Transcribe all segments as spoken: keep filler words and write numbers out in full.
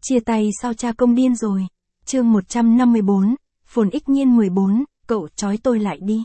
Chia tay sao cha công điên rồi. Chương một trăm năm mươi bốn, Phồn Ích Nhiên mười bốn, cậu trói tôi lại đi.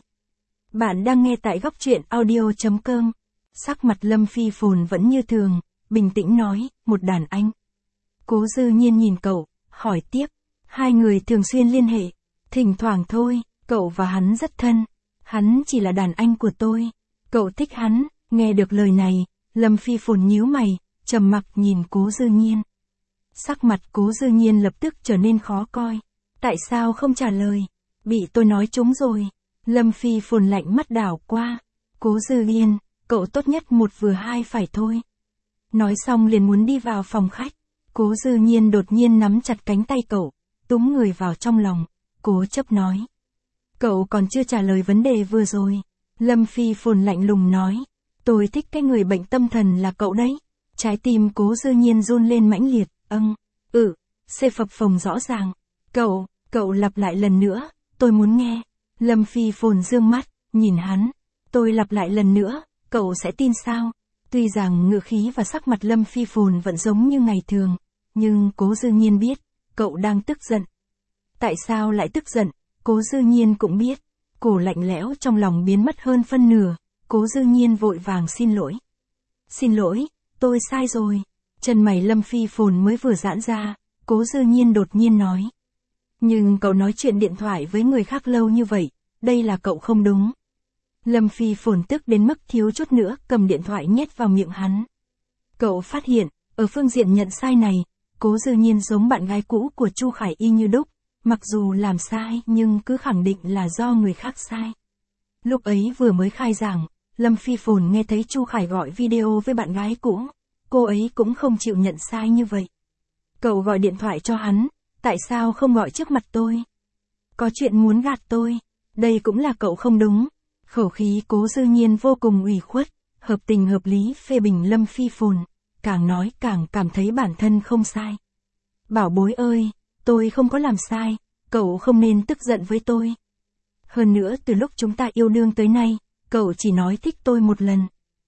Bạn đang nghe tại góc truyện audio chấm com. Sắc mặt Lâm Phi Phồn vẫn như thường, bình tĩnh nói, một đàn anh. Cố Dư Nhiên nhìn cậu, hỏi tiếp. Hai người thường xuyên liên hệ. Thỉnh thoảng thôi, cậu và hắn rất thân. Hắn chỉ là đàn anh của tôi. Cậu thích hắn. Nghe được lời này, Lâm Phi Phồn nhíu mày, trầm mặc nhìn Cố Dư Nhiên. Sắc mặt Cố Dư Nhiên lập tức trở nên khó coi. Tại sao không trả lời? Bị tôi nói trúng rồi. Lâm Phi Phồn lạnh mắt đảo qua. Cố Dư Nhiên, cậu tốt nhất một vừa hai phải thôi. Nói xong liền muốn đi vào phòng khách. Cố Dư Nhiên đột nhiên nắm chặt cánh tay cậu, túm người vào trong lòng. Cố chấp nói. Cậu còn chưa trả lời vấn đề vừa rồi. Lâm Phi Phồn lạnh lùng nói. Tôi thích cái người bệnh tâm thần là cậu đấy. Trái tim Cố Dư Nhiên run lên mãnh liệt. Âng, ừ, xê phập phồng rõ ràng. Cậu, cậu lặp lại lần nữa, tôi muốn nghe. Lâm Phi Phồn dương mắt, nhìn hắn. Tôi lặp lại lần nữa, cậu sẽ tin sao? Tuy rằng ngữ khí và sắc mặt Lâm Phi Phồn vẫn giống như ngày thường, nhưng Cố Dư Nhiên biết, cậu đang tức giận. Tại sao lại tức giận? Cố Dư Nhiên cũng biết. Cổ lạnh lẽo trong lòng biến mất hơn phân nửa. Cố Dư Nhiên vội vàng xin lỗi. Xin lỗi, tôi sai rồi. Chân mày Lâm Phi Phồn mới vừa giãn ra, Cố Dư Nhiên đột nhiên nói. Nhưng cậu nói chuyện điện thoại với người khác lâu như vậy, đây là cậu không đúng. Lâm Phi Phồn tức đến mức thiếu chút nữa cầm điện thoại nhét vào miệng hắn. Cậu phát hiện, ở phương diện nhận sai này, Cố Dư Nhiên giống bạn gái cũ của Chu Khải Y như đúc, mặc dù làm sai nhưng cứ khẳng định là do người khác sai. Lúc ấy vừa mới khai giảng, Lâm Phi Phồn nghe thấy Chu Khải gọi video với bạn gái cũ. Cô ấy cũng không chịu nhận sai như vậy. Cậu gọi điện thoại cho hắn, tại sao không gọi trước mặt tôi? Có chuyện muốn gạt tôi, đây cũng là cậu không đúng. Khẩu khí Cố Dư Nhiên vô cùng ủy khuất, hợp tình hợp lý phê bình Lâm Phi Phồn, càng nói càng cảm thấy bản thân không sai. Bảo bối ơi, tôi không có làm sai, cậu không nên tức giận với tôi. Hơn nữa từ lúc chúng ta yêu đương tới nay, cậu chỉ nói thích tôi một lần.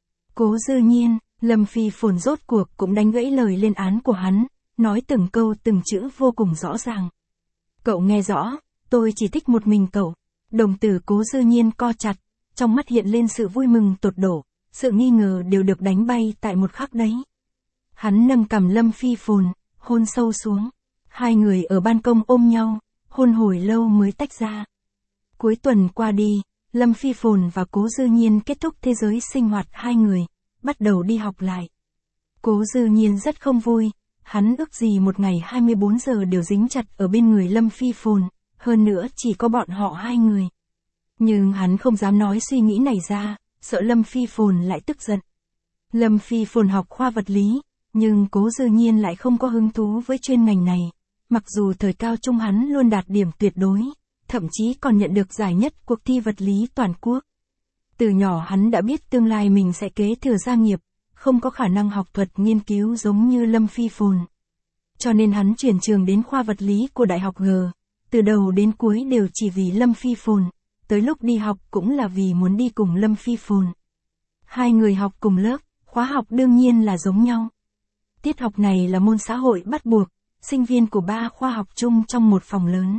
Cố Dư Nhiên, Lâm Phi Phồn rốt cuộc cũng đánh gãy lời lên án của hắn, nói từng câu từng chữ vô cùng rõ ràng. Cậu nghe rõ, tôi chỉ thích một mình cậu. Đồng tử Cố Dư Nhiên co chặt, trong mắt hiện lên sự vui mừng tột độ, sự nghi ngờ đều được đánh bay tại một khắc đấy. Hắn nâng cằm Lâm Phi Phồn, hôn sâu xuống. Hai người ở ban công ôm nhau, hôn hồi lâu mới tách ra. Cuối tuần qua đi, Lâm Phi Phồn và Cố Dư Nhiên kết thúc thế giới sinh hoạt hai người, bắt đầu đi học lại. Cố Dư Nhiên rất không vui, hắn ước gì một ngày hai mươi bốn giờ đều dính chặt ở bên người Lâm Phi Phồn, hơn nữa chỉ có bọn họ hai người. Nhưng hắn không dám nói suy nghĩ này ra, sợ Lâm Phi Phồn lại tức giận. Lâm Phi Phồn học khoa vật lý, nhưng Cố Dư Nhiên lại không có hứng thú với chuyên ngành này, mặc dù thời cao trung hắn luôn đạt điểm tuyệt đối, thậm chí còn nhận được giải nhất cuộc thi vật lý toàn quốc. Từ nhỏ hắn đã biết tương lai mình sẽ kế thừa gia nghiệp, không có khả năng học thuật nghiên cứu giống như Lâm Phi Phồn. Cho nên hắn chuyển trường đến khoa vật lý của Đại học G, từ đầu đến cuối đều chỉ vì Lâm Phi Phồn, tới lúc đi học cũng là vì muốn đi cùng Lâm Phi Phồn. Hai người học cùng lớp, khóa học đương nhiên là giống nhau. Tiết học này là môn xã hội bắt buộc, sinh viên của ba khoa học chung trong một phòng lớn.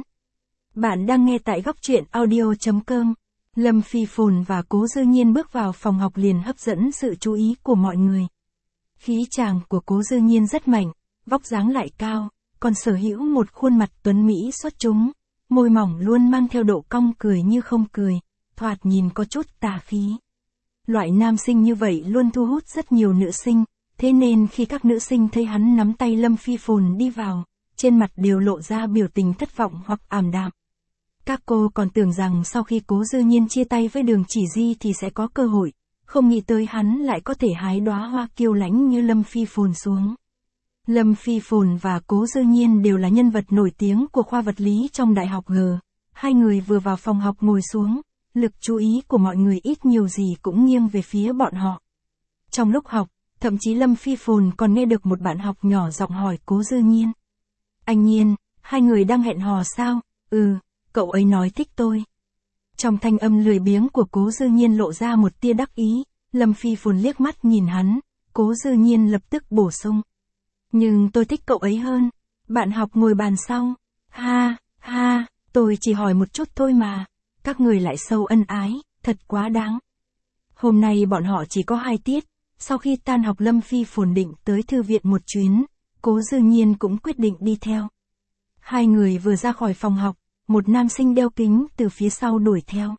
Bạn đang nghe tại góc truyện audio chấm com. Lâm Phi Phồn và Cố Dư Nhiên bước vào phòng học liền hấp dẫn sự chú ý của mọi người. Khí chàng của Cố Dư Nhiên rất mạnh, vóc dáng lại cao, còn sở hữu một khuôn mặt tuấn mỹ xuất chúng, môi mỏng luôn mang theo độ cong cười như không cười, thoạt nhìn có chút tà khí. Loại nam sinh như vậy luôn thu hút rất nhiều nữ sinh, thế nên khi các nữ sinh thấy hắn nắm tay Lâm Phi Phồn đi vào, trên mặt đều lộ ra biểu tình thất vọng hoặc ảm đạm. Các cô còn tưởng rằng sau khi Cố Dư Nhiên chia tay với Đường Chỉ Di thì sẽ có cơ hội, không nghĩ tới hắn lại có thể hái đóa hoa kiêu lãnh như Lâm Phi Phồn xuống. Lâm Phi Phồn và Cố Dư Nhiên đều là nhân vật nổi tiếng của khoa vật lý trong Đại học G. Hai người vừa vào phòng học ngồi xuống, lực chú ý của mọi người ít nhiều gì cũng nghiêng về phía bọn họ. Trong lúc học, thậm chí Lâm Phi Phồn còn nghe được một bạn học nhỏ giọng hỏi Cố Dư Nhiên. Anh Nhiên, hai người đang hẹn hò sao? Ừ, cậu ấy nói thích tôi. Trong thanh âm lười biếng của Cố Dư Nhiên lộ ra một tia đắc ý, Lâm Phi Phồn liếc mắt nhìn hắn, Cố Dư Nhiên lập tức bổ sung. Nhưng tôi thích cậu ấy hơn. Bạn học ngồi bàn sau. Ha, ha, tôi chỉ hỏi một chút thôi mà. Các người lại sâu ân ái, thật quá đáng. Hôm nay bọn họ chỉ có hai tiết. Sau khi tan học Lâm Phi Phồn định tới thư viện một chuyến, Cố Dư Nhiên cũng quyết định đi theo. Hai người vừa ra khỏi phòng học, một nam sinh đeo kính từ phía sau đuổi theo.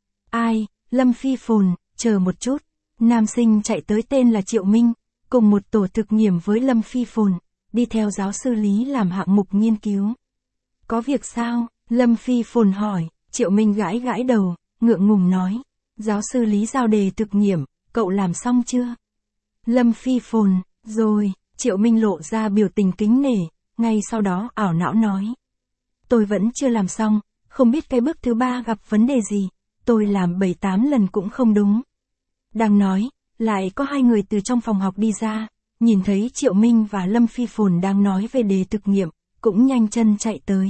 Ai, Lâm Phi Phồn, chờ một chút. Nam sinh chạy tới tên là Triệu Minh, cùng một tổ thực nghiệm với Lâm Phi Phồn, đi theo giáo sư Lý làm hạng mục nghiên cứu. Có việc sao? Lâm Phi Phồn hỏi. Triệu Minh gãi gãi đầu, ngượng ngùng nói. Giáo sư Lý giao đề thực nghiệm, cậu làm xong chưa? Lâm Phi Phồn, rồi. Triệu Minh lộ ra biểu tình kính nể, ngay sau đó ảo não nói. Tôi vẫn chưa làm xong, không biết cái bước thứ ba gặp vấn đề gì, tôi làm bảy tám lần cũng không đúng. Đang nói, lại có hai người từ trong phòng học đi ra, nhìn thấy Triệu Minh và Lâm Phi Phồn đang nói về đề thực nghiệm, cũng nhanh chân chạy tới.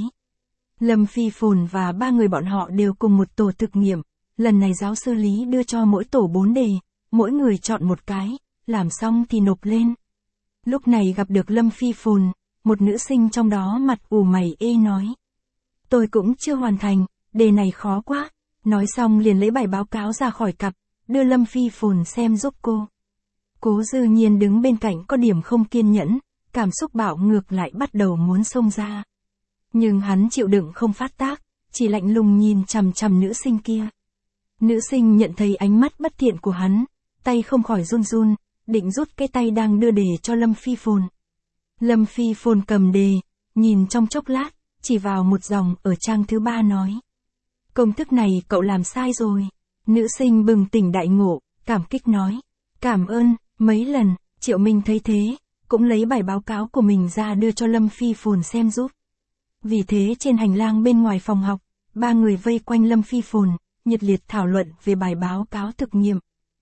Lâm Phi Phồn và ba người bọn họ đều cùng một tổ thực nghiệm, lần này giáo sư Lý đưa cho mỗi tổ bốn đề, mỗi người chọn một cái, làm xong thì nộp lên. Lúc này gặp được Lâm Phi Phồn, một nữ sinh trong đó mặt ủ mày ê nói. Tôi cũng chưa hoàn thành, đề này khó quá. Nói xong liền lấy bài báo cáo ra khỏi cặp, đưa Lâm Phi Phồn xem giúp cô. Cố Dư Nhiên đứng bên cạnh có điểm không kiên nhẫn, cảm xúc bạo ngược lại bắt đầu muốn xông ra. Nhưng hắn chịu đựng không phát tác, chỉ lạnh lùng nhìn chằm chằm nữ sinh kia. Nữ sinh nhận thấy ánh mắt bất thiện của hắn, tay không khỏi run run, định rút cái tay đang đưa đề cho Lâm Phi Phồn. Lâm Phi Phồn cầm đề, nhìn trong chốc lát, chỉ vào một dòng ở trang thứ ba nói. Công thức này cậu làm sai rồi. Nữ sinh bừng tỉnh đại ngộ, cảm kích nói. Cảm ơn, mấy lần. Triệu Minh thấy thế, cũng lấy bài báo cáo của mình ra đưa cho Lâm Phi Phồn xem giúp. Vì thế trên hành lang bên ngoài phòng học, ba người vây quanh Lâm Phi Phồn, nhiệt liệt thảo luận về bài báo cáo thực nghiệm.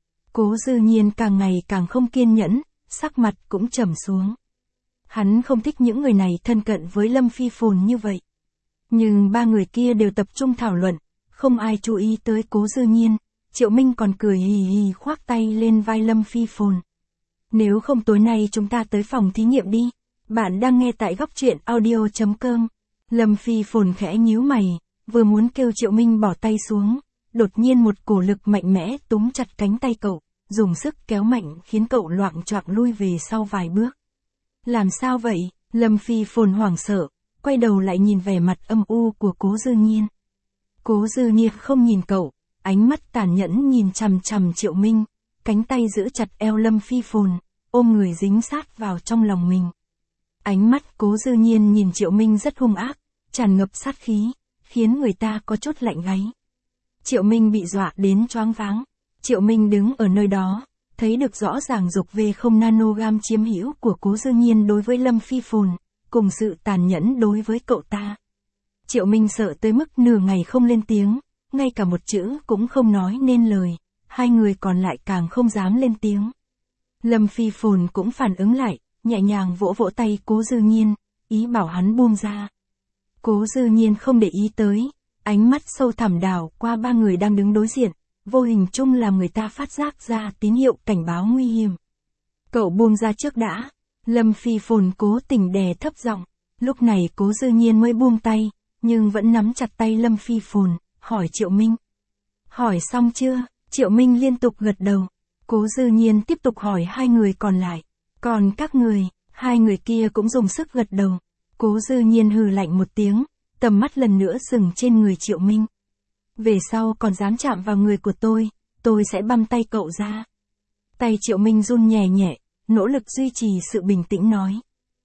Cố Dư Nhiên càng ngày càng không kiên nhẫn, sắc mặt cũng trầm xuống. Hắn không thích những người này thân cận với Lâm Phi Phồn như vậy. Nhưng ba người kia đều tập trung thảo luận, không ai chú ý tới Cố Dư Nhiên. Triệu Minh còn cười hì hì khoác tay lên vai Lâm Phi Phồn. Nếu không tối nay chúng ta tới phòng thí nghiệm đi. Bạn đang nghe tại góc truyện audio chấm com. Lâm Phi Phồn khẽ nhíu mày, vừa muốn kêu Triệu Minh bỏ tay xuống. Đột nhiên một cổ lực mạnh mẽ túm chặt cánh tay cậu, dùng sức kéo mạnh khiến cậu loạng choạng lui về sau vài bước. Làm sao vậy? Lâm Phi Phồn hoảng sợ, quay đầu lại nhìn vẻ mặt âm u của Cố Dư Nhiên. Cố Dư Nhiên không nhìn cậu, ánh mắt tàn nhẫn nhìn chằm chằm Triệu Minh, cánh tay giữ chặt eo Lâm Phi Phồn, ôm người dính sát vào trong lòng mình. Ánh mắt Cố Dư Nhiên nhìn Triệu Minh rất hung ác, tràn ngập sát khí, khiến người ta có chút lạnh gáy. Triệu Minh bị dọa đến choáng váng. Triệu Minh đứng ở nơi đó, thấy được rõ ràng dục về không nanogam chiếm hữu của Cố Dư Nhiên đối với Lâm Phi Phồn, cùng sự tàn nhẫn đối với cậu ta. Triệu Minh sợ tới mức nửa ngày không lên tiếng, ngay cả một chữ cũng không nói nên lời, hai người còn lại càng không dám lên tiếng. Lâm Phi Phồn cũng phản ứng lại, nhẹ nhàng vỗ vỗ tay Cố Dư Nhiên, ý bảo hắn buông ra. Cố Dư Nhiên không để ý tới, ánh mắt sâu thẳm đảo qua ba người đang đứng đối diện, vô hình chung làm người ta phát giác ra tín hiệu cảnh báo nguy hiểm. Cậu buông ra trước đã. Lâm Phi Phồn cố tình đè thấp giọng. Lúc này Cố Dư Nhiên mới buông tay, nhưng vẫn nắm chặt tay Lâm Phi Phồn, hỏi Triệu Minh. Hỏi xong chưa? Triệu Minh liên tục gật đầu. Cố Dư Nhiên tiếp tục hỏi hai người còn lại. Còn các người, hai người kia cũng dùng sức gật đầu. Cố Dư Nhiên hừ lạnh một tiếng, tầm mắt lần nữa dừng trên người Triệu Minh. Về sau còn dám chạm vào người của tôi, tôi sẽ băm tay cậu ra. Tay Triệu Minh run nhẹ nhẹ, nỗ lực duy trì sự bình tĩnh nói.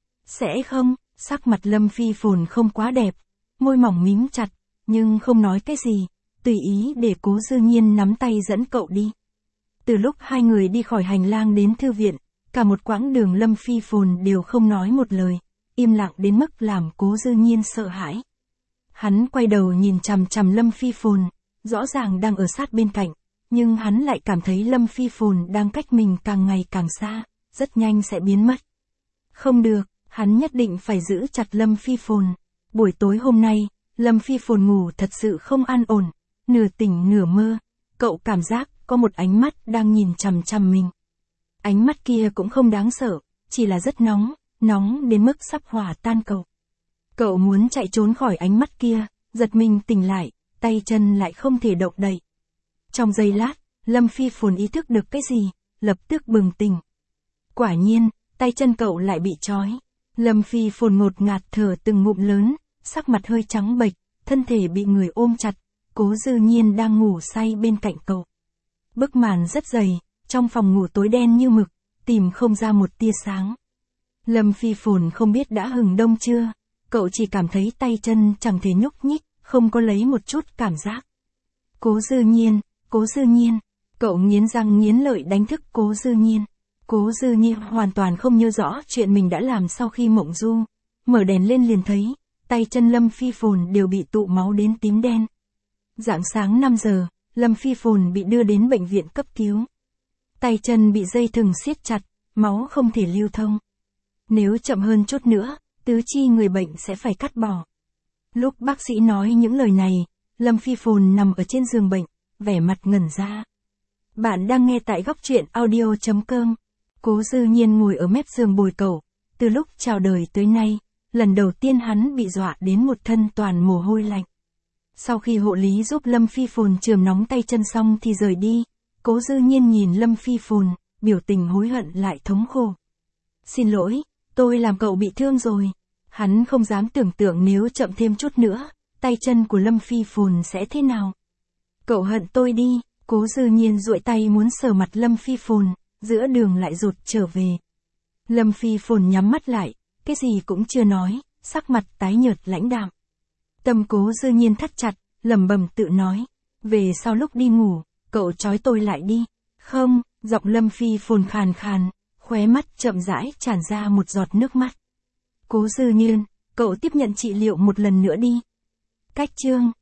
Sẽ không, sắc mặt Lâm Phi Phồn không quá đẹp, môi mỏng mím chặt, nhưng không nói cái gì, tùy ý để Cố Dư Nhiên nắm tay dẫn cậu đi. Từ lúc hai người đi khỏi hành lang đến thư viện, cả một quãng đường Lâm Phi Phồn đều không nói một lời, im lặng đến mức làm Cố Dư Nhiên sợ hãi. Hắn quay đầu nhìn chằm chằm Lâm Phi Phồn, rõ ràng đang ở sát bên cạnh, nhưng hắn lại cảm thấy Lâm Phi Phồn đang cách mình càng ngày càng xa, rất nhanh sẽ biến mất. Không được, hắn nhất định phải giữ chặt Lâm Phi Phồn. Buổi tối hôm nay, Lâm Phi Phồn ngủ thật sự không an ổn, nửa tỉnh nửa mơ, cậu cảm giác có một ánh mắt đang nhìn chằm chằm mình. Ánh mắt kia cũng không đáng sợ, chỉ là rất nóng, nóng đến mức sắp hòa tan cậu. Cậu muốn chạy trốn khỏi ánh mắt kia, giật mình tỉnh lại, tay chân lại không thể động đậy. Trong giây lát, Lâm Phi Phồn ý thức được cái gì, lập tức bừng tỉnh. Quả nhiên, tay chân cậu lại bị trói. Lâm Phi Phồn ngột ngạt thở từng ngụm lớn, sắc mặt hơi trắng bệch, thân thể bị người ôm chặt, Cố Dư Nhiên đang ngủ say bên cạnh cậu. Bức màn rất dày, trong phòng ngủ tối đen như mực, tìm không ra một tia sáng. Lâm Phi Phồn không biết đã hừng đông chưa, cậu chỉ cảm thấy tay chân chẳng thể nhúc nhích, không có lấy một chút cảm giác. Cố Dư Nhiên, Cố Dư Nhiên, cậu nghiến răng nghiến lợi đánh thức Cố Dư Nhiên. Cố Dư Nhiên hoàn toàn không nhớ rõ chuyện mình đã làm sau khi mộng du, mở đèn lên liền thấy, tay chân Lâm Phi Phồn đều bị tụ máu đến tím đen. Rạng sáng năm giờ, Lâm Phi Phồn bị đưa đến bệnh viện cấp cứu. Tay chân bị dây thừng siết chặt, máu không thể lưu thông. Nếu chậm hơn chút nữa, tứ chi người bệnh sẽ phải cắt bỏ. Lúc bác sĩ nói những lời này, Lâm Phi Phồn nằm ở trên giường bệnh, vẻ mặt ngẩn ra. Bạn đang nghe tại góc truyện audio chấm com. Cố Dư Nhiên ngồi ở mép giường bồi cậu, từ lúc chào đời tới nay, lần đầu tiên hắn bị dọa đến một thân toàn mồ hôi lạnh. Sau khi hộ lý giúp Lâm Phi Phồn chườm nóng tay chân xong thì rời đi, Cố Dư Nhiên nhìn Lâm Phi Phồn, biểu tình hối hận lại thống khổ. Xin lỗi, tôi làm cậu bị thương rồi. Hắn không dám tưởng tượng nếu chậm thêm chút nữa, tay chân của Lâm Phi Phồn sẽ thế nào. Cậu hận tôi đi, Cố Dư Nhiên duỗi tay muốn sờ mặt Lâm Phi Phồn, giữa đường lại rụt trở về. Lâm Phi Phồn nhắm mắt lại, cái gì cũng chưa nói, sắc mặt tái nhợt lãnh đạm. Tâm Cố Dư Nhiên thắt chặt, lẩm bẩm tự nói, về sau lúc đi ngủ, cậu trói tôi lại đi. Không, giọng Lâm Phi Phồn khàn khàn, khóe mắt chậm rãi tràn ra một giọt nước mắt. Cố Dư Nhiên, cậu tiếp nhận trị liệu một lần nữa đi. Cách chương